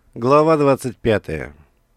Глава 25.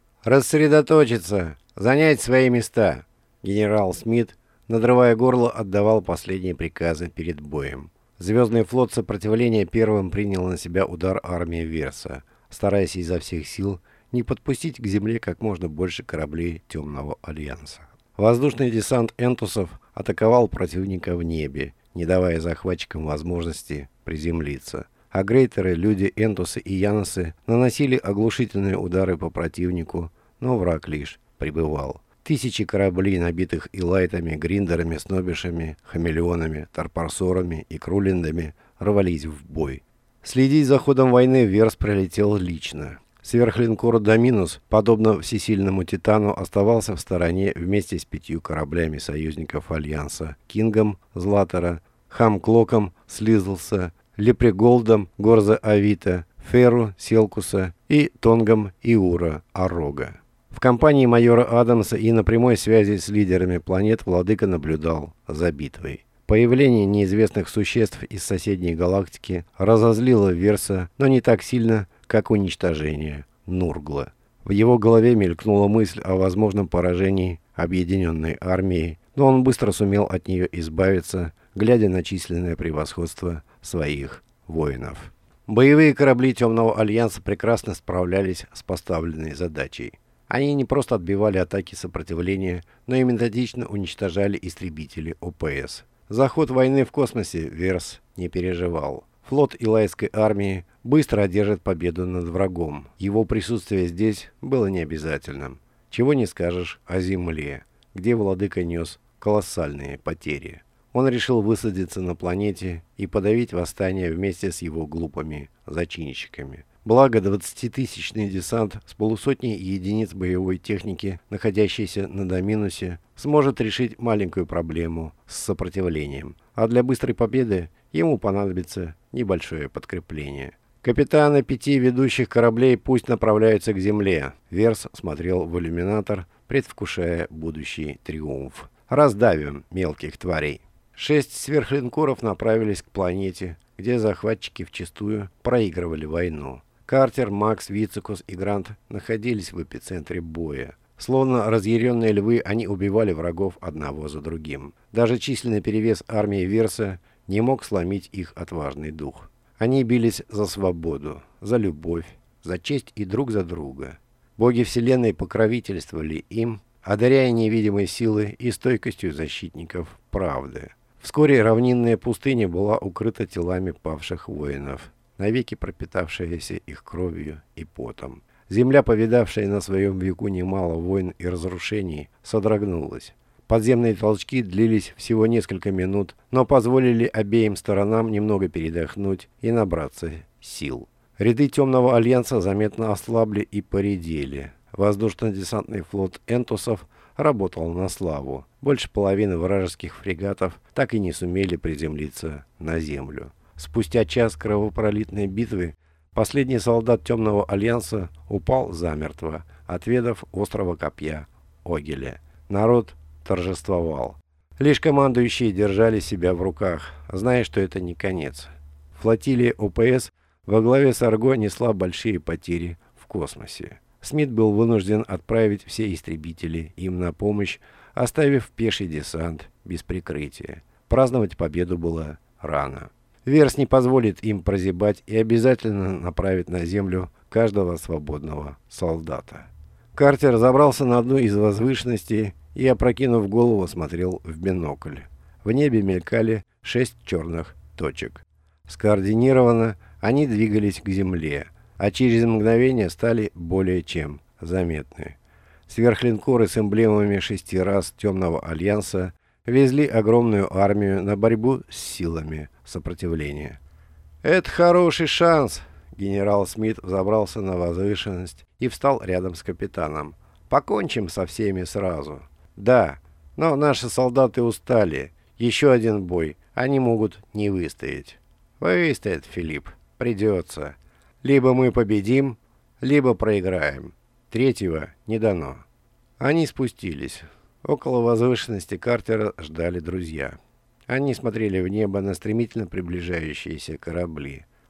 «Рассредоточиться! Занять свои места!» Генерал Смит, надрывая горло, отдавал последние приказы перед боем. Звездный флот сопротивления первым принял на себя удар армии Верса, стараясь изо всех сил не подпустить к земле как можно больше кораблей Темного Альянса. Воздушный десант Энтусов атаковал противника в небе, не давая захватчикам возможности приземлиться. А грейтеры, люди, энтусы и яносы наносили оглушительные удары по противнику, но враг лишь прибывал. Тысячи кораблей, набитых илайтами, гриндерами, снобишами, хамелеонами, тарпарсорами и крулиндами, рвались в бой. Следить за ходом войны Верс прилетел лично. Сверхлинкор Доминус, подобно всесильному Титану, оставался в стороне вместе с 5 кораблями союзников Альянса: Кингом, Златера, Хамклоком, Слизлса, Лепреголдом, Горза Авита, Феру, Селкуса и Тонгом Иура Орога. В компании майора Адамса и на прямой связи с лидерами планет владыка наблюдал за битвой. Появление неизвестных существ из соседней галактики разозлило Верса, но не так сильно, как уничтожение Нургла. В его голове мелькнула мысль о возможном поражении объединенной армии, но он быстро сумел от нее избавиться, глядя на численное превосходство своих воинов. Боевые корабли Темного Альянса прекрасно справлялись с поставленной задачей. Они не просто отбивали атаки сопротивления, но и методично уничтожали истребители ОПС. За ход войны в космосе Верс не переживал. Флот Илайской армии быстро одержит победу над врагом. Его присутствие здесь было необязательным. Чего не скажешь о Земле, где владыка нес колоссальные потери. Он решил высадиться на планете и подавить восстание вместе с его глупыми зачинщиками. Благо, 20-тысячный десант с полусотней единиц боевой техники, находящийся на Доминусе, сможет решить маленькую проблему с сопротивлением, а для быстрой победы ему понадобится небольшое подкрепление. «Капитаны 5 ведущих кораблей пусть направляются к земле», — Верс смотрел в иллюминатор, предвкушая будущий триумф. «Раздавим мелких тварей». 6 сверхлинкоров направились к планете, где захватчики вчистую проигрывали войну. Картер, Макс, Вицикус и Грант находились в эпицентре боя. Словно разъяренные львы, они убивали врагов одного за другим. Даже численный перевес армии Верса не мог сломить их отважный дух. Они бились за свободу, за любовь, за честь и друг за друга. Боги Вселенной покровительствовали им, одаряя невидимой силой и стойкостью защитников правды. Вскоре равнинная пустыня была укрыта телами павших воинов, навеки пропитавшаяся их кровью и потом. Земля, повидавшая на своем веку немало войн и разрушений, содрогнулась. Подземные толчки длились всего несколько минут, но позволили обеим сторонам немного передохнуть и набраться сил. Ряды Темного Альянса заметно ослабли и поредели. Воздушно-десантный флот Энтусов работал на славу. Больше половины вражеских фрегатов так и не сумели приземлиться на землю. Спустя час кровопролитной битвы последний солдат Темного Альянса упал замертво, отведав острого копья Огеля. Народ торжествовал. Лишь командующие держали себя в руках, зная, что это не конец. Флотилия ОПС во главе с Арго несла большие потери в космосе. Смит был вынужден отправить все истребители им на помощь, оставив пеший десант без прикрытия. Праздновать победу было рано. Верс не позволит им прозябать и обязательно направит на землю каждого свободного солдата. Картер забрался на одну из возвышенностей и, опрокинув голову, смотрел в бинокль. В небе мелькали 6 черных точек. Скоординированно они двигались к земле, а через мгновение стали более чем заметны. Сверхлинкоры с эмблемами 6 рас Темного Альянса везли огромную армию на борьбу с силами сопротивления. «Это хороший шанс!» Генерал Смит взобрался на возвышенность и встал рядом с капитаном. «Покончим со всеми сразу». «Да, но наши солдаты устали. Еще один бой. Они могут не выстоять». «Выстоят, Филипп. Придется. Либо мы победим, либо проиграем. Третьего не дано». Они спустились. Около возвышенности Картера ждали друзья. Они смотрели в небо на стремительно приближающиеся корабли.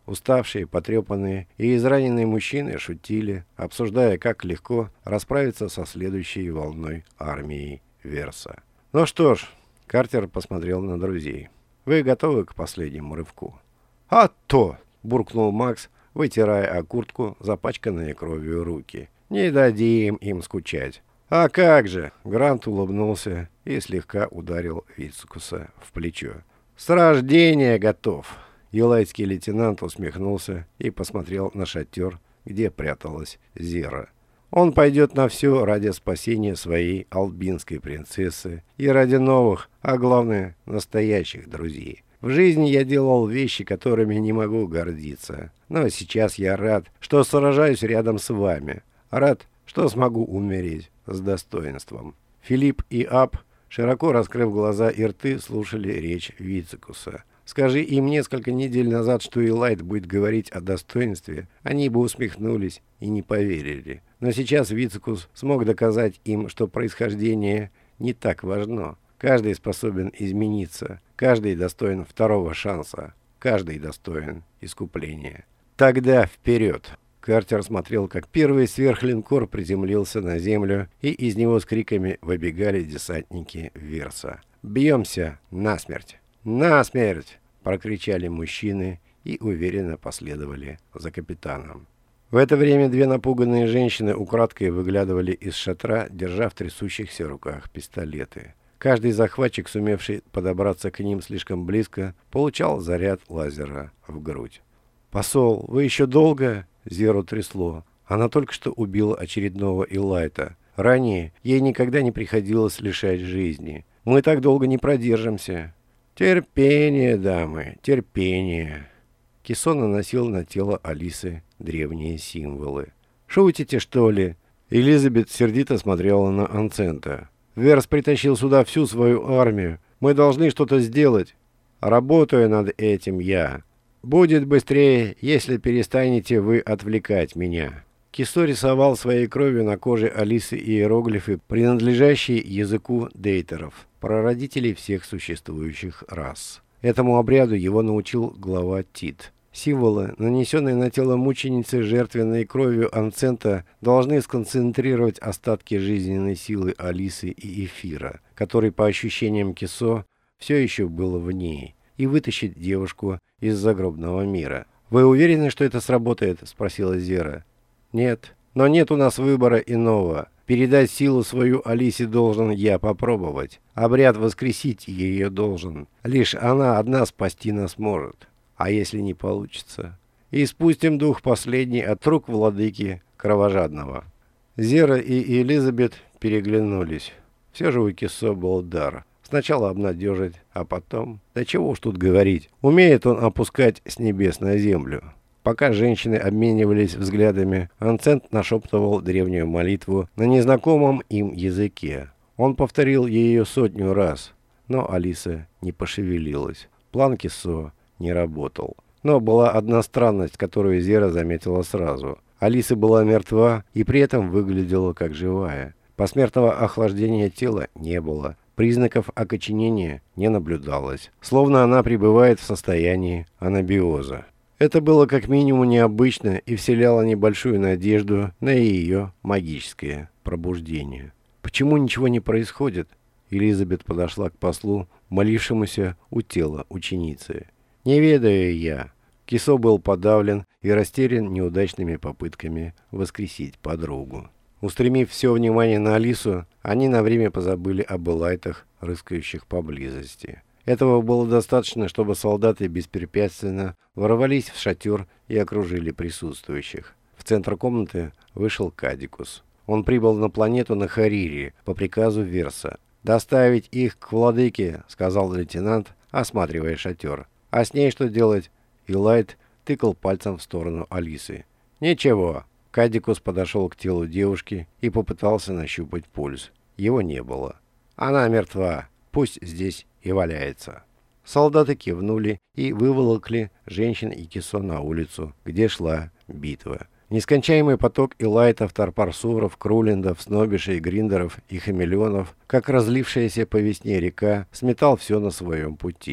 Уставшие, потрепанные и израненные мужчины шутили, обсуждая, как легко расправиться со следующей волной армии Верса. «Ну что ж», — Картер посмотрел на друзей, — «вы готовы к последнему рывку?» «А то!» — буркнул Макс, вытирая о куртку запачканные кровью руки. «Не дадим им скучать». «А как же!» — Грант улыбнулся и слегка ударил Вицкуса в плечо. «С рождения готов!» Елайский лейтенант усмехнулся и посмотрел на шатер, где пряталась Зера. «Он пойдет на все ради спасения своей албинской принцессы и ради новых, а главное, настоящих друзей. В жизни я делал вещи, которыми не могу гордиться. Но сейчас я рад, что сражаюсь рядом с вами. Рад, что смогу умереть с достоинством». Филипп и Аб, широко раскрыв глаза и рты, слушали речь Вицекуса. Скажи им несколько недель назад, что Элайт будет говорить о достоинстве, они бы усмехнулись и не поверили. Но сейчас Вицекус смог доказать им, что происхождение не так важно. Каждый способен измениться, каждый достоин второго шанса, каждый достоин искупления. Тогда вперед! Картер смотрел, как первый сверхлинкор приземлился на землю, и из него с криками выбегали десантники Верса. «Бьемся насмерть! Насмерть!» — прокричали мужчины и уверенно последовали за капитаном. В это время две напуганные женщины украдкой выглядывали из шатра, держа в трясущихся руках пистолеты. Каждый захватчик, сумевший подобраться к ним слишком близко, получал заряд лазера в грудь. «Посол, вы еще долго?» — Зеру трясло. Она только что убила очередного Элайта. Ранее ей никогда не приходилось лишать жизни. «Мы так долго не продержимся». «Терпение, дамы, терпение». Кисо наносил на тело Алисы древние символы. «Шутите, что ли?» Элизабет сердито смотрела на Анцента. «Верс притащил сюда всю свою армию. Мы должны что-то сделать. Работаю над этим я. Будет быстрее, если перестанете вы отвлекать меня». Кисо рисовал своей кровью на коже Алисы иероглифы, принадлежащие языку дейтеров, прародителей всех существующих рас. Этому обряду его научил глава Тит. Символы, нанесенные на тело мученицы жертвенной кровью Анцента, должны сконцентрировать остатки жизненной силы Алисы и Эфира, который, по ощущениям Кисо, все еще был в ней, и вытащить девушку из загробного мира. «Вы уверены, что это сработает?» – спросила Зера. «Нет. Но нет у нас выбора иного. Передать силу свою Алисе должен я попробовать. Обряд воскресить ее должен. Лишь она одна спасти нас может. А если не получится? И спустим дух последний от рук владыки кровожадного». Зера и Элизабет переглянулись. Все же у Кисо был дар. Сначала обнадежить, а потом... Да чего уж тут говорить. Умеет он опускать с небес на землю. Пока женщины обменивались взглядами, Анцент нашептывал древнюю молитву на незнакомом им языке. Он повторил ее 100 раз, но Алиса не пошевелилась. План Кисо не работал. Но была одна странность, которую Зера заметила сразу. Алиса была мертва и при этом выглядела как живая. Посмертного охлаждения тела не было. Признаков окоченения не наблюдалось. Словно она пребывает в состоянии анабиоза. Это было как минимум необычно и вселяло небольшую надежду на ее магическое пробуждение. «Почему ничего не происходит?» Элизабет подошла к послу, молившемуся у тела ученицы. «Не ведаю я». Кисо был подавлен и растерян неудачными попытками воскресить подругу. Устремив все внимание на Алису, они на время позабыли об элайтах, рыскающих поблизости. Этого было достаточно, чтобы солдаты беспрепятственно ворвались в шатер и окружили присутствующих. В центр комнаты вышел Кадикус. Он прибыл на планету на Харири по приказу Верса. «Доставить их к владыке», — сказал лейтенант, осматривая шатер. «А с ней что делать?» Элайт тыкал пальцем в сторону Алисы. «Ничего». Кадикус подошел к телу девушки и попытался нащупать пульс. Его не было. «Она мертва. Пусть здесь и валяется». Солдаты кивнули и выволокли женщин и Кисо на улицу, где шла битва. Нескончаемый поток элайтов, тарпарсуров, крулендов, снобишей, гриндеров и хамелеонов, как разлившаяся по весне река, сметал все на своем пути.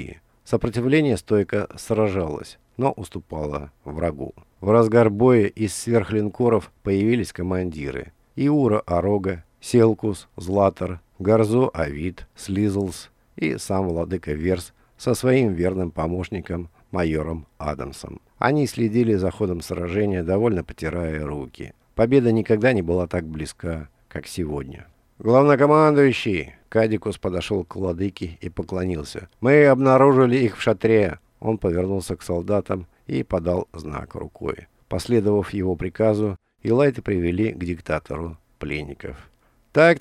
Сопротивление стойко сражалось, но уступало врагу. В разгар боя из сверхлинкоров появились командиры. Иура Орога, Селкус, Златор, Гарзо Авид, Слизлс и сам владыка Верс со своим верным помощником майором Адамсом. Они следили за ходом сражения, довольно потирая руки. Победа никогда не была так близка, как сегодня. «Главнокомандующий!» Кадикус подошел к владыке и поклонился. «Мы обнаружили их в шатре!» Он повернулся к солдатам и подал знак рукой. Последовав его приказу, Илайты привели к диктатору пленников. «Так.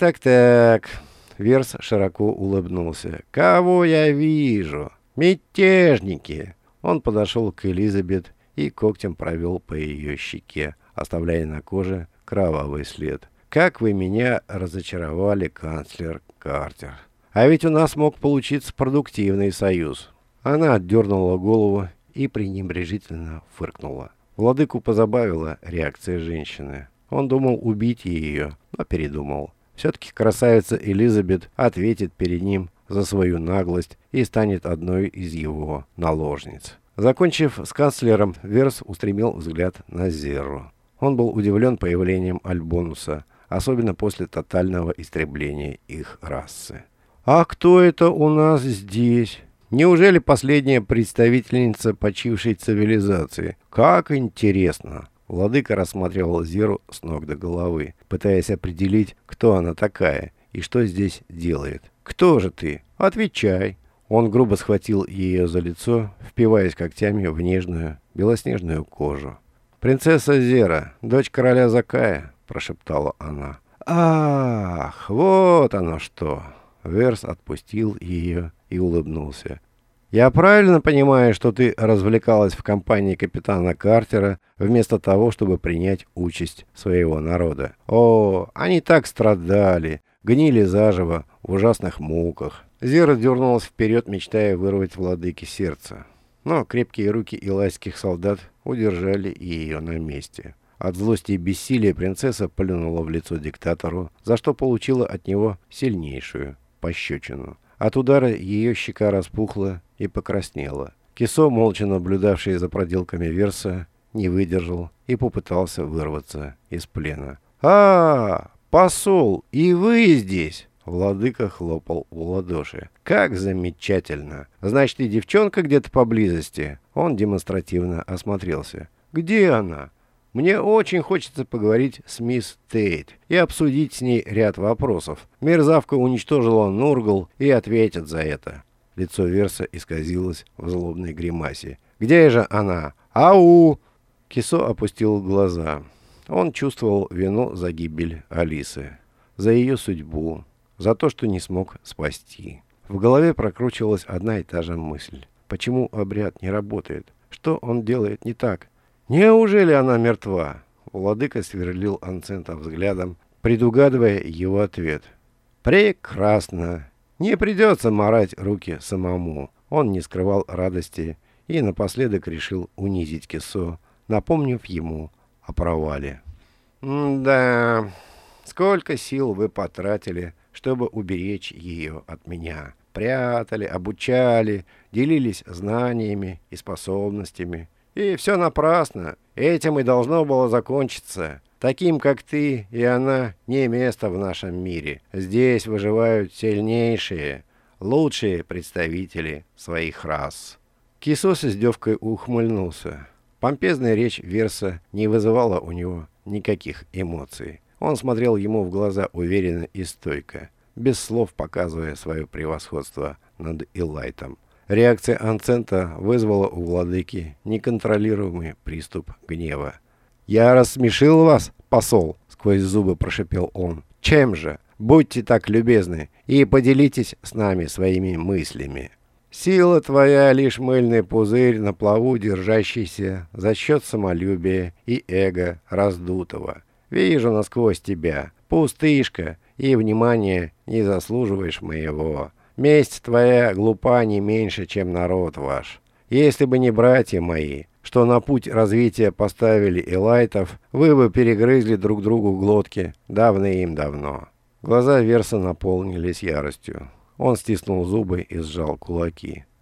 Верс широко улыбнулся. «Кого я вижу? Мятежники!» Он подошел к Элизабет и когтем провел по ее щеке, оставляя на коже кровавый след. «Как вы меня разочаровали, канцлер Картер! А ведь у нас мог получиться продуктивный союз!» Она отдернула голову и пренебрежительно фыркнула. Владыку позабавила реакция женщины. Он думал убить ее, но передумал. Все-таки красавица Элизабет ответит перед ним за свою наглость и станет одной из его наложниц. Закончив с канцлером, Верс устремил взгляд на Зерру. Он был удивлен появлением Альбонуса, особенно после тотального истребления их расы. «А кто это у нас здесь? Неужели последняя представительница почившей цивилизации? Как интересно!» Владыка рассматривал Зеру с ног до головы, пытаясь определить, кто она такая и что здесь делает. «Кто же ты? Отвечай!» Он грубо схватил ее за лицо, впиваясь когтями в нежную белоснежную кожу. «Принцесса Зера, дочь короля Закая», — прошептала она. «Ах, вот оно что!» Верс отпустил ее и улыбнулся. «Я правильно понимаю, что ты развлекалась в компании капитана Картера вместо того, чтобы принять участь своего народа? О, они так страдали, гнили заживо в ужасных муках». Зера дернулась вперед, мечтая вырвать владыке сердце. Но крепкие руки илайских солдат удержали ее на месте. От злости и бессилия принцесса плюнула в лицо диктатору, за что получила от него сильнейшую пощечину. От удара ее щека распухла и покраснела. Кисо, молча наблюдавший за проделками Верса, не выдержал и попытался вырваться из плена. Посол, и вы здесь!» Владыка хлопал в ладоши. «Как замечательно! Значит, и девчонка где-то поблизости?» Он демонстративно осмотрелся. «Где она? Мне очень хочется поговорить с мисс Тейт и обсудить с ней ряд вопросов. Мерзавка уничтожила Нургл и ответит за это». Лицо Верса исказилось в злобной гримасе. «Где же она? Ау!» Кисо опустил глаза. Он чувствовал вину за гибель Алисы, за ее судьбу, за то, что не смог спасти. В голове прокручивалась одна и та же мысль. Почему обряд не работает? Что он делает не так? Неужели она мертва? Владыка сверлил Анцента взглядом, предугадывая его ответ. «Прекрасно! Не придется марать руки самому». Он не скрывал радости и напоследок решил унизить Кисо, напомнив ему о провале. «Да, сколько сил вы потратили, чтобы уберечь ее от меня. Прятали, обучали, делились знаниями и способностями. И все напрасно. Этим и должно было закончиться. Таким, как ты и она, не место в нашем мире. Здесь выживают сильнейшие, лучшие представители своих рас». Кисо с издевкой ухмыльнулся. Помпезная речь Верса не вызывала у него никаких эмоций. Он смотрел ему в глаза уверенно и стойко, без слов показывая свое превосходство над Илайтом. Реакция Анцента вызвала у владыки неконтролируемый приступ гнева. «Я рассмешил вас, посол?» — сквозь зубы прошипел он. «Чем же? Будьте так любезны и поделитесь с нами своими мыслями. Сила твоя — лишь мыльный пузырь на плаву, держащийся за счет самолюбия и эго раздутого. Вижу насквозь тебя, пустышка, и внимания не заслуживаешь моего. Месть твоя глупа не меньше, чем народ ваш. Если бы не братья мои, что на путь развития поставили элайтов, вы бы перегрызли друг другу глотки давным-давно». Глаза Верса наполнились яростью. Он стиснул зубы и сжал кулаки.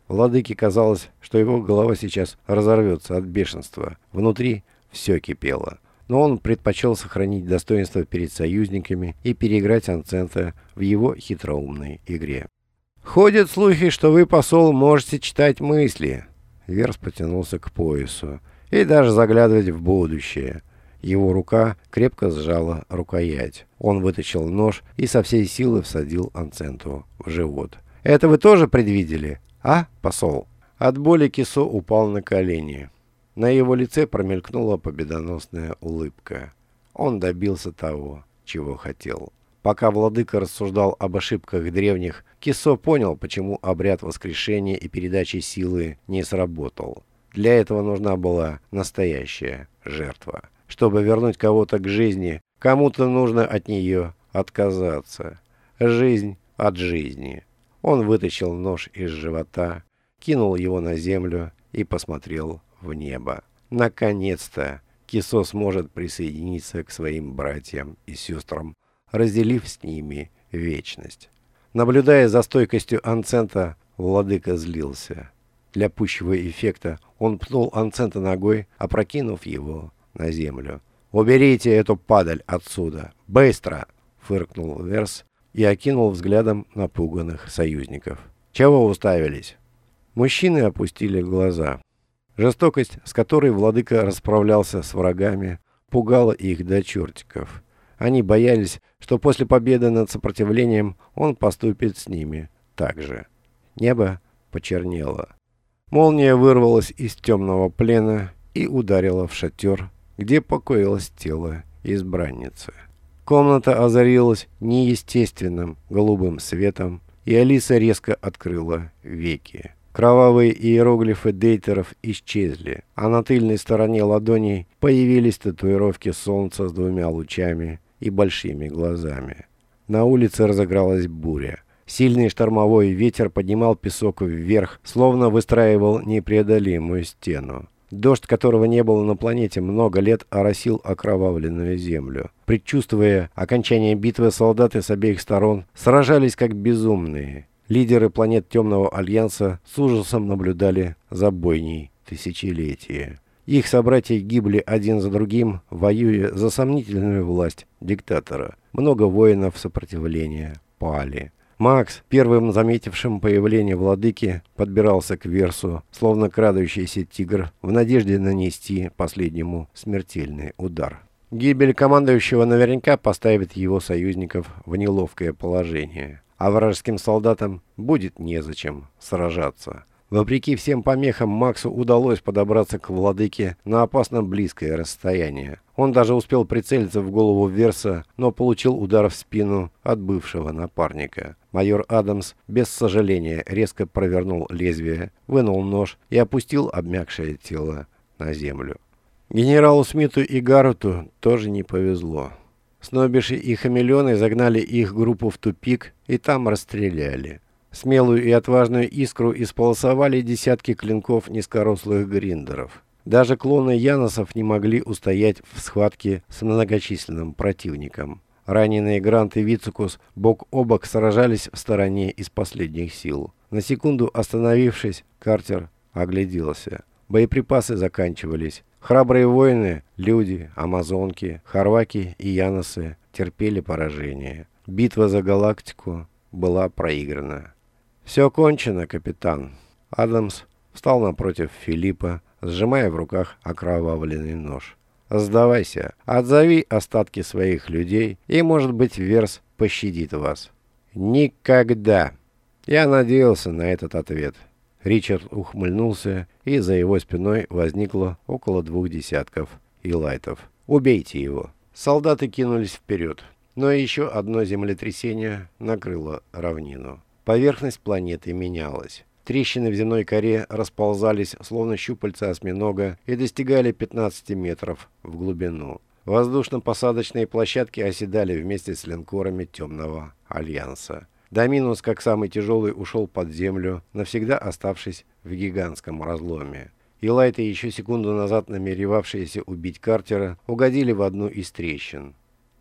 Владыке казалось, что его голова сейчас разорвется от бешенства. Внутри все кипело. Но он предпочел сохранить достоинство перед союзниками и переиграть Анцента в его хитроумной игре. «Ходят слухи, что вы, посол, можете читать мысли». Верс потянулся к поясу. «И даже заглядывать в будущее». Его рука крепко сжала рукоять. Он вытащил нож и со всей силы всадил Анценту в живот. «Это вы тоже предвидели, а, посол?» От боли Кисо упал на колени. На его лице промелькнула победоносная улыбка. Он добился того, чего хотел. Пока владыка рассуждал об ошибках древних, Кисо понял, почему обряд воскрешения и передачи силы не сработал. Для этого нужна была настоящая жертва. Чтобы вернуть кого-то к жизни, кому-то нужно от нее отказаться. Жизнь от жизни. Он вытащил нож из живота, кинул его на землю и посмотрел в небо. Наконец-то Кисо сможет присоединиться к своим братьям и сестрам, разделив с ними вечность. Наблюдая за стойкостью Анцента, владыка злился. Для пущего эффекта он пнул Анцента ногой, опрокинув его на землю. «Уберите эту падаль отсюда! Быстро!» — фыркнул Верс и окинул взглядом напуганных союзников. «Чего уставились?» Мужчины опустили глаза. Жестокость, с которой владыка расправлялся с врагами, пугала их до чертиков. Они боялись, что после победы над сопротивлением он поступит с ними так же. Небо почернело. Молния вырвалась из темного плена и ударила в шатер, где покоилось тело избранницы. Комната озарилась неестественным голубым светом, и Алиса резко открыла веки. Кровавые иероглифы дейтеров исчезли, а на тыльной стороне ладоней появились татуировки солнца с двумя лучами и большими глазами. На улице разыгралась буря. Сильный штормовой ветер поднимал песок вверх, словно выстраивал непреодолимую стену. Дождь, которого не было на планете много лет, оросил окровавленную землю. Предчувствуя окончание битвы, солдаты с обеих сторон сражались как безумные. Лидеры планет Темного Альянса с ужасом наблюдали за бойней тысячелетия. Их собратья гибли один за другим, воюя за сомнительную власть диктатора. Много воинов сопротивления пали. Макс, первым заметившим появление владыки, подбирался к Версу, словно крадущийся тигр, в надежде нанести последнему смертельный удар. Гибель командующего наверняка поставит его союзников в неловкое положение, а вражеским солдатам будет незачем сражаться. Вопреки всем помехам, Максу удалось подобраться к владыке на опасно близкое расстояние. Он даже успел прицелиться в голову Верса, но получил удар в спину от бывшего напарника. Майор Адамс без сожаления резко провернул лезвие, вынул нож и опустил обмякшее тело на землю. Генералу Смиту и Гаррету тоже не повезло. Снобиши и хамелеоны загнали их группу в тупик и там расстреляли. Смелую и отважную искру исполосовали десятки клинков низкорослых гриндеров. Даже клоны Яносов не могли устоять в схватке с многочисленным противником. Раненые Грант и Вицукус бок о бок сражались в стороне из последних сил. На секунду остановившись, Картер огляделся. Боеприпасы заканчивались. Храбрые воины, люди, амазонки, хорваки и яносы терпели поражение. Битва за галактику была проиграна. «Все кончено, капитан». Адамс встал напротив Филиппа, сжимая в руках окровавленный нож. «Сдавайся, отзови остатки своих людей, и, может быть, Верс пощадит вас». «Никогда!» Я надеялся на этот ответ. Ричард ухмыльнулся, и за его спиной возникло около 2 десятков илайтов. «Убейте его!» Солдаты кинулись вперед, но еще одно землетрясение накрыло равнину. Поверхность планеты менялась. Трещины в земной коре расползались, словно щупальца осьминога, и достигали 15 метров в глубину. Воздушно-посадочные площадки оседали вместе с линкорами Темного Альянса. Доминус, как самый тяжелый, ушел под землю, навсегда оставшись в гигантском разломе. Илайты, еще секунду назад намеревавшиеся убить Картера, угодили в одну из трещин.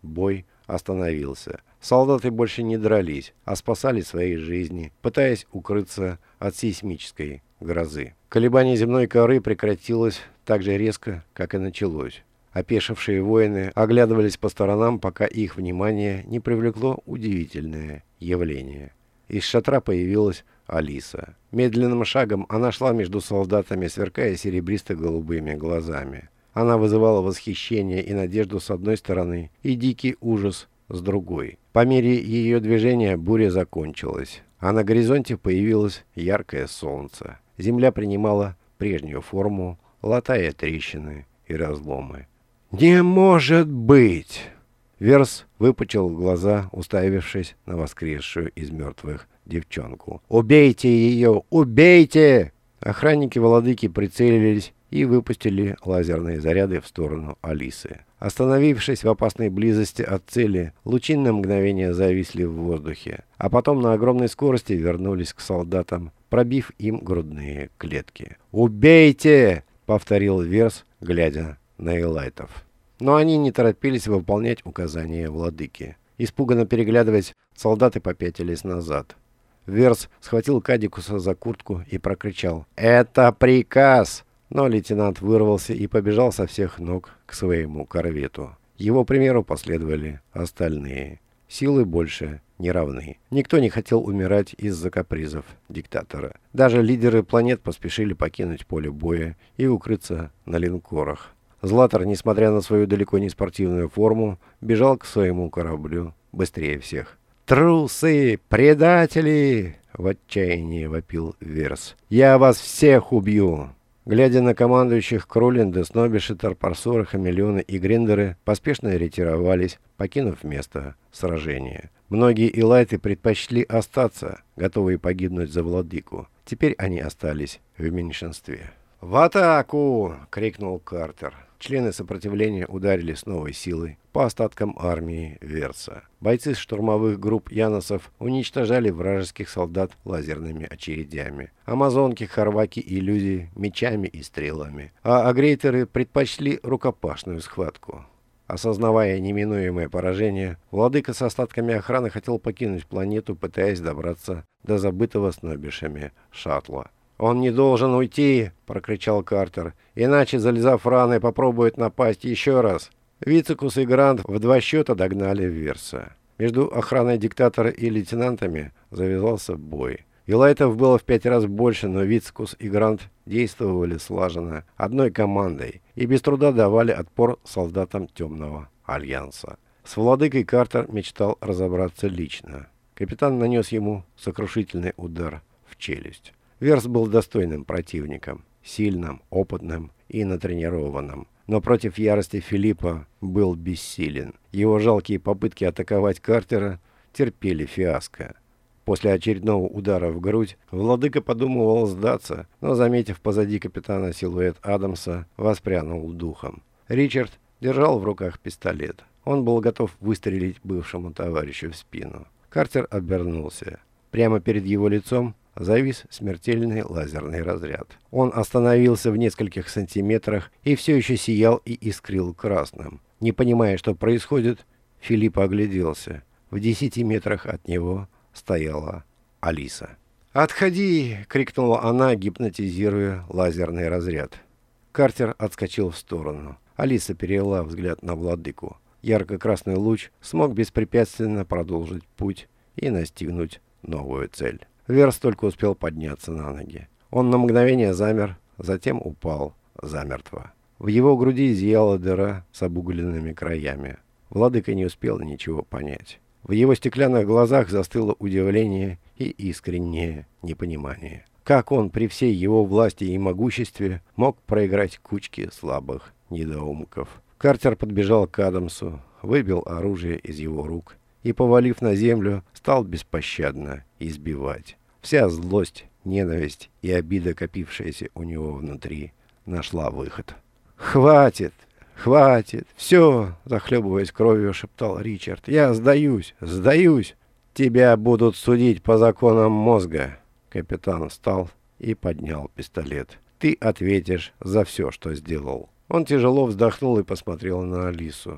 Бой остановился. Солдаты больше не дрались, а спасали свои жизни, пытаясь укрыться от сейсмической грозы. Колебание земной коры прекратилось так же резко, как и началось. Опешившие воины оглядывались по сторонам, пока их внимание не привлекло удивительное явление. Из шатра появилась Алиса. Медленным шагом она шла между солдатами, сверкая серебристо-голубыми глазами. Она вызывала восхищение и надежду с одной стороны и дикий ужас с другой. По мере ее движения буря закончилась, а на горизонте появилось яркое солнце. Земля принимала прежнюю форму, латая трещины и разломы. «Не может быть!» Верс выпучил глаза, уставившись на воскресшую из мертвых девчонку. «Убейте ее! Убейте!» Охранники владыки прицелились и выпустили лазерные заряды в сторону Алисы. Остановившись в опасной близости от цели, лучи на мгновение зависли в воздухе, а потом на огромной скорости вернулись к солдатам, пробив им грудные клетки. «Убейте!» — повторил Верс, глядя на элайтов. Но они не торопились выполнять указания владыки. Испуганно переглядываясь, солдаты попятились назад. Верс схватил Кадикуса за куртку и прокричал: «Это приказ!» Но лейтенант вырвался и побежал со всех ног к своему корвету. Его примеру последовали остальные. Силы больше не равны. Никто не хотел умирать из-за капризов диктатора. Даже лидеры планет поспешили покинуть поле боя и укрыться на линкорах. Златар, несмотря на свою далеко не спортивную форму, бежал к своему кораблю быстрее всех. «Трусы! Предатели!» — в отчаянии вопил Верс. «Я вас всех убью!» Глядя на командующих Кролинды, Снобиши, Тарпарсоры, Хамелеоны и Гриндеры поспешно ретировались, покинув место сражения. Многие элайты предпочли остаться, готовые погибнуть за владыку. Теперь они остались в меньшинстве. «В атаку!» — крикнул Картер. Члены сопротивления ударили с новой силой по остаткам армии Верса. Бойцы штурмовых групп яносов уничтожали вражеских солдат лазерными очередями. Амазонки, хорваки и люди мечами и стрелами. А агрейтеры предпочли рукопашную схватку. Осознавая неминуемое поражение, владыка с остатками охраны хотел покинуть планету, пытаясь добраться до забытого снобишами шаттла. «Он не должен уйти!» — прокричал Картер. «Иначе, залезав раны, попробует напасть еще раз!» Вицикус и Грант в 2 счета догнали Верса. Между охраной диктатора и лейтенантами завязался бой. Элайтов было в 5 раз больше, но Вицикус и Грант действовали слаженно, одной командой, и без труда давали отпор солдатам Темного Альянса. С владыкой Картер мечтал разобраться лично. Капитан нанес ему сокрушительный удар в челюсть. Верс был достойным противником, сильным, опытным и натренированным. Но против ярости Филиппа был бессилен. Его жалкие попытки атаковать Картера терпели фиаско. После очередного удара в грудь владыка подумывал сдаться, но, заметив позади капитана силуэт Адамса, воспрянул духом. Ричард держал в руках пистолет. Он был готов выстрелить бывшему товарищу в спину. Картер обернулся. Прямо перед его лицом завис смертельный лазерный разряд. Он остановился в нескольких сантиметрах и все еще сиял и искрил красным. Не понимая, что происходит, Филипп огляделся. В 10 метрах от него стояла Алиса. «Отходи!» — крикнула она, гипнотизируя лазерный разряд. Картер отскочил в сторону. Алиса перевела взгляд на владыку. Ярко-красный луч смог беспрепятственно продолжить путь и настигнуть новую цель. Верс только успел подняться на ноги. Он на мгновение замер, затем упал замертво. В его груди зияла дыра с обугленными краями. Владыка не успел ничего понять. В его стеклянных глазах застыло удивление и искреннее непонимание. Как он при всей его власти и могуществе мог проиграть кучке слабых недоумков? Картер подбежал к Адамсу, выбил оружие из его рук и, повалив на землю, стал беспощадно избивать. Вся злость, ненависть и обида, копившаяся у него внутри, нашла выход. «Хватит! Хватит! Все!» — захлебываясь кровью, шептал Ричард. «Я сдаюсь! Сдаюсь! Тебя будут судить по законам мозга!» Капитан встал и поднял пистолет. «Ты ответишь за все, что сделал». Он тяжело вздохнул и посмотрел на Алису.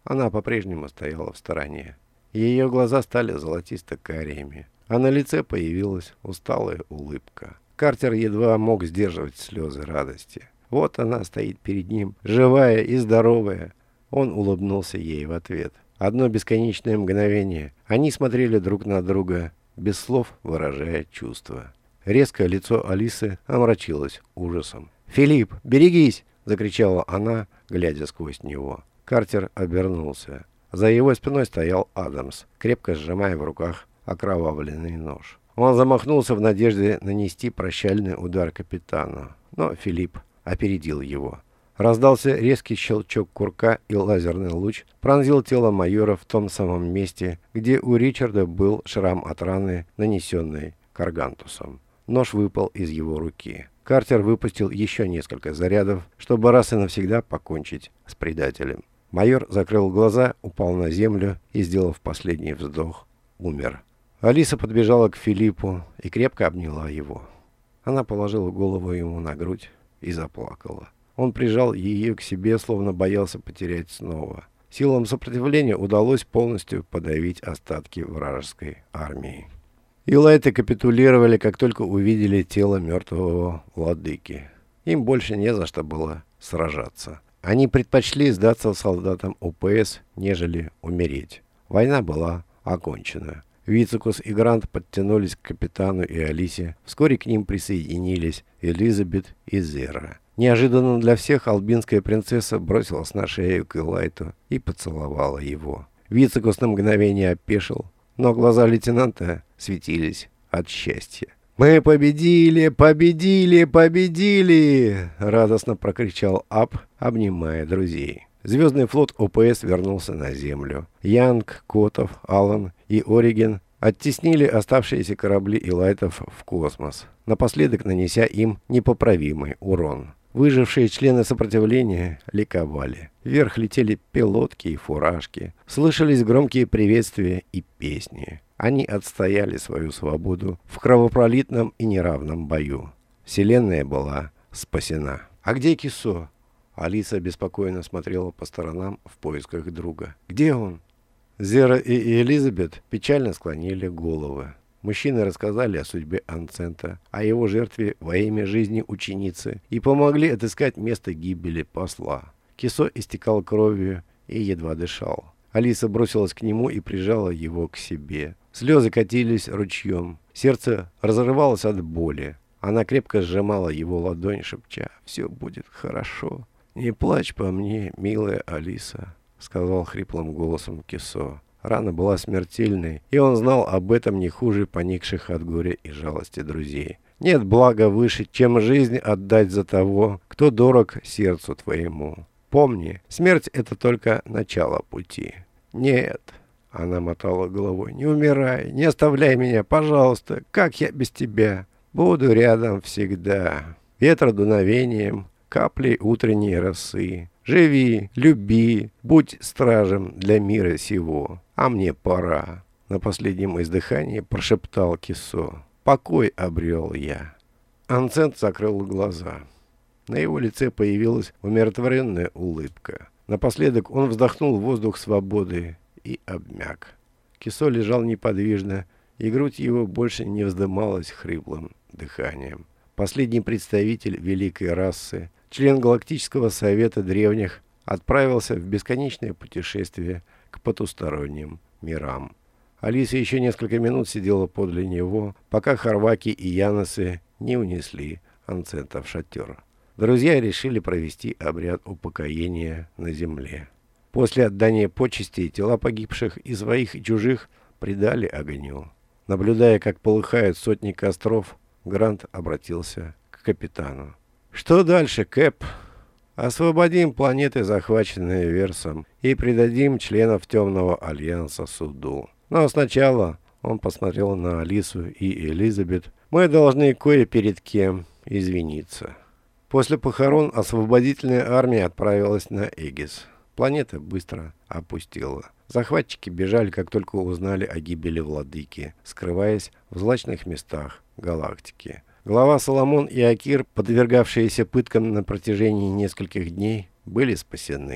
Она по-прежнему стояла в стороне. Ее глаза стали золотисто-карими, а на лице появилась усталая улыбка. Картер едва мог сдерживать слезы радости. Вот она стоит перед ним, живая и здоровая. Он улыбнулся ей в ответ. Одно бесконечное мгновение. Они смотрели друг на друга, без слов выражая чувства. Резко лицо Алисы омрачилось ужасом. «Филипп, берегись!» — закричала она, глядя сквозь него. Картер обернулся. За его спиной стоял Адамс, крепко сжимая в руках окровавленный нож. Он замахнулся в надежде нанести прощальный удар капитану, но Филипп опередил его. Раздался резкий щелчок курка, и лазерный луч пронзил тело майора в том самом месте, где у Ричарда был шрам от раны, нанесенной Каргантусом. Нож выпал из его руки. Картер выпустил еще несколько зарядов, чтобы раз и навсегда покончить с предателем. Майор закрыл глаза, упал на землю и, сделав последний вздох, умер. Алиса подбежала к Филиппу и крепко обняла его. Она положила голову ему на грудь и заплакала. Он прижал ее к себе, словно боялся потерять снова. Силам сопротивления удалось полностью подавить остатки вражеской армии. Илайты капитулировали, как только увидели тело мертвого владыки. Им больше не за что было сражаться. Они предпочли сдаться солдатам УПС, нежели умереть. Война была окончена. Вицикус и Грант подтянулись к капитану и Алисе. Вскоре к ним присоединились Элизабет и Зера. Неожиданно для всех албинская принцесса бросилась на шею к Илайту и поцеловала его. Вицикус на мгновение опешил, но глаза лейтенанта светились от счастья. «Мы победили! Победили! Победили!» — радостно прокричал Аб, обнимая друзей. Звездный флот ОПС вернулся на Землю. Янг, Котов, Аллан и Ориген оттеснили оставшиеся корабли Илайтов в космос, напоследок нанеся им непоправимый урон. Выжившие члены сопротивления ликовали. Вверх летели пилотки и фуражки. Слышались громкие приветствия и песни. Они отстояли свою свободу в кровопролитном и неравном бою. Вселенная была спасена. «А где Кисо?» Алиса беспокойно смотрела по сторонам в поисках друга. «Где он?» Зера и Элизабет печально склонили головы. Мужчины рассказали о судьбе Анцента, о его жертве во имя жизни ученицы и помогли отыскать место гибели посла. Кисо истекал кровью и едва дышал. Алиса бросилась к нему и прижала его к себе. Слезы катились ручьем. Сердце разрывалось от боли. Она крепко сжимала его ладонь, шепча: «Все будет хорошо». «Не плачь по мне, милая Алиса», — сказал хриплым голосом Кисо. Рана была смертельной, и он знал об этом не хуже поникших от горя и жалости друзей. «Нет блага выше, чем жизнь отдать за того, кто дорог сердцу твоему. Помни, смерть — это только начало пути». «Нет», — она мотала головой, — «не умирай, не оставляй меня, пожалуйста, как я без тебя? Буду рядом всегда, ветродуновением, каплей утренней росы. Живи, люби, будь стражем для мира сего. А мне пора», — на последнем издыхании прошептал Кисо. «Покой обрел я». Анцент закрыл глаза. На его лице появилась умиротворенная улыбка. Напоследок он вздохнул воздух свободы и обмяк. Кисо лежал неподвижно, и грудь его больше не вздымалась хриплым дыханием. Последний представитель великой расы, член Галактического совета древних, отправился в бесконечное путешествие к потусторонним мирам. Алиса еще несколько минут сидела подле него, пока Харваки и Яносы не унесли Анцента в шатер. Друзья решили провести обряд упокоения на земле. После отдания почестей тела погибших и своих, и чужих предали огню. Наблюдая, как полыхают сотни костров, Грант обратился к капитану. «Что дальше, Кэп? Освободим планеты, захваченные Версом, и предадим членов Темного Альянса суду. Но сначала...» — он посмотрел на Алису и Элизабет. «Мы должны кое перед кем извиниться». После похорон освободительная армия отправилась на Эгис. Планета быстро опустела. Захватчики бежали, как только узнали о гибели владыки, скрываясь в злачных местах галактики. Глава Соломон и Акир, подвергавшиеся пыткам на протяжении нескольких дней, были спасены.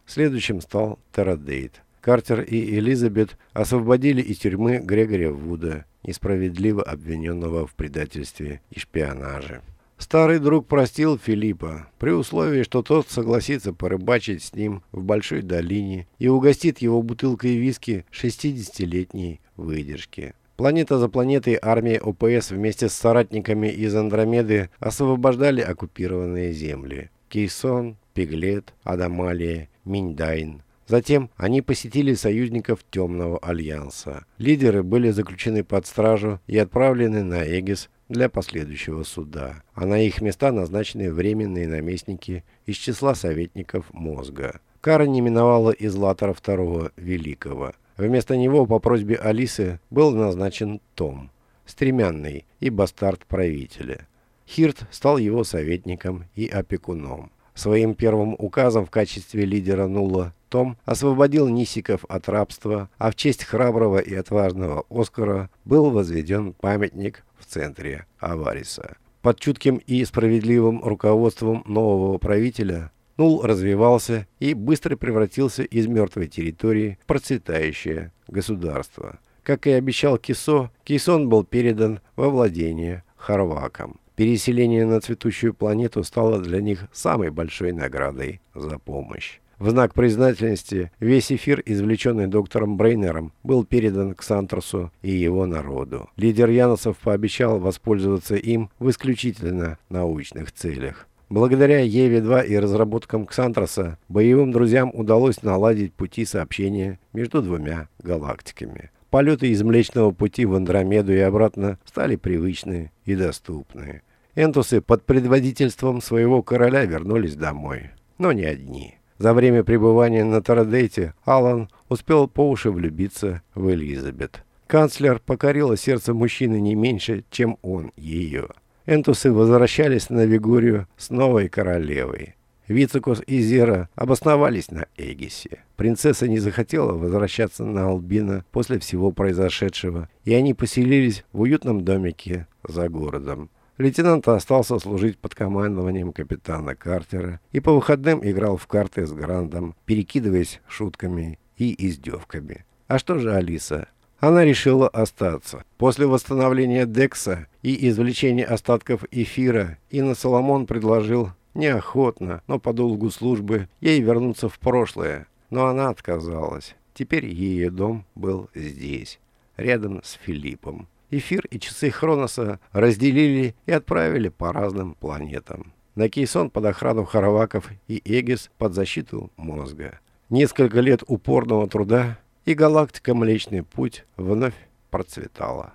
Следующим стал Тарадейт. Картер и Элизабет освободили из тюрьмы Грегория Вуда, несправедливо обвиненного в предательстве и шпионаже. Старый друг простил Филиппа, при условии, что тот согласится порыбачить с ним в Большой долине и угостит его бутылкой виски 60-летней выдержки. Планета за планетой армия ОПС вместе с соратниками из Андромеды освобождали оккупированные земли. Кейсон, Пиглет, Адамалия, Миндайн. Затем они посетили союзников Темного Альянса. Лидеры были заключены под стражу и отправлены на Эгис для последующего суда, а на их места назначены временные наместники из числа советников Мозга. Кара не миновала Излатора II Великого. Вместо него по просьбе Алисы был назначен Том, стремянный и бастард правителя. Хирт стал его советником и опекуном. Своим первым указом в качестве лидера Нула Том освободил Нисиков от рабства, а в честь храброго и отважного Оскара был возведен памятник в центре Авариса. Под чутким и справедливым руководством нового правителя Нул развивался и быстро превратился из мертвой территории в процветающее государство. Как и обещал Кисо, Кейсон был передан во владение Харвакам. Переселение на цветущую планету стало для них самой большой наградой за помощь. В знак признательности весь эфир, извлеченный доктором Брейнером, был передан Ксантросу и его народу. Лидер Яносов пообещал воспользоваться им в исключительно научных целях. Благодаря Еве-2 и разработкам Ксантроса боевым друзьям удалось наладить пути сообщения между двумя галактиками. Полеты из Млечного Пути в Андромеду и обратно стали привычны и доступны. Энтусы под предводительством своего короля вернулись домой, но не одни. За время пребывания на Тарадейте Алан успел по уши влюбиться в Элизабет. Канцлер покорила сердце мужчины не меньше, чем он ее. Энтусы возвращались на Вигурию с новой королевой. Вицикус и Зера обосновались на Эгисе. Принцесса не захотела возвращаться на Албино после всего произошедшего, и они поселились в уютном домике за городом. Лейтенант остался служить под командованием капитана Картера и по выходным играл в карты с Грандом, перекидываясь шутками и издевками. А что же Алиса? Она решила остаться. После восстановления Декса и извлечения остатков эфира Инна Соломон предложил неохотно, но по долгу службы ей вернуться в прошлое. Но она отказалась. Теперь ее дом был здесь, рядом с Филиппом. Эфир и часы Хроноса разделили и отправили по разным планетам. На Кейсон под охрану Хараваков и Эгис под защиту Мозга. Несколько лет упорного труда, и галактика Млечный Путь вновь процветала.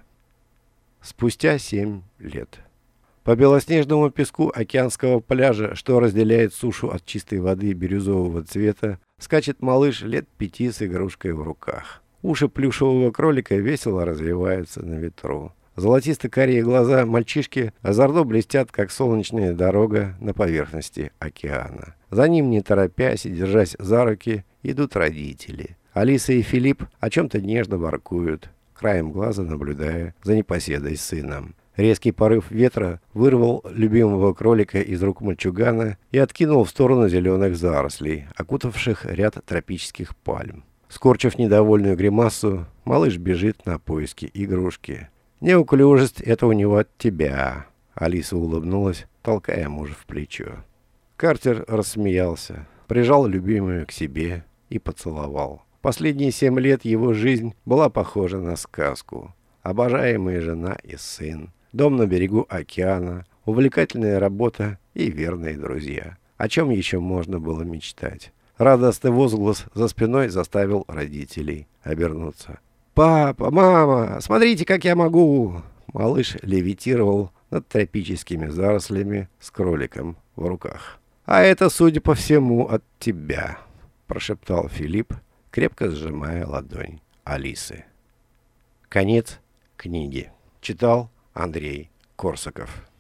Спустя 7 лет. По белоснежному песку океанского пляжа, что разделяет сушу от чистой воды бирюзового цвета, скачет малыш лет 5 с игрушкой в руках. Уши плюшевого кролика весело развиваются на ветру. Золотисто-карие глаза мальчишки озорно блестят, как солнечная дорога на поверхности океана. За ним, не торопясь и держась за руки, идут родители. Алиса и Филипп о чем-то нежно воркуют, краем глаза наблюдая за непоседой сыном. Резкий порыв ветра вырвал любимого кролика из рук мальчугана и откинул в сторону зеленых зарослей, окутавших ряд тропических пальм. Скорчив недовольную гримасу, малыш бежит на поиски игрушки. «Неуклюжесть — это у него от тебя», — Алиса улыбнулась, толкая мужа в плечо. Картер рассмеялся, прижал любимую к себе и поцеловал. Последние 7 лет его жизнь была похожа на сказку. Обожаемая жена и сын, дом на берегу океана, увлекательная работа и верные друзья. О чем еще можно было мечтать? Радостный возглас за спиной заставил родителей обернуться. «Папа, мама, смотрите, как я могу!» Малыш левитировал над тропическими зарослями с кроликом в руках. «А это, судя по всему, от тебя», — прошептал Филипп, крепко сжимая ладонь Алисы. Конец книги. Читал Андрей Корсаков.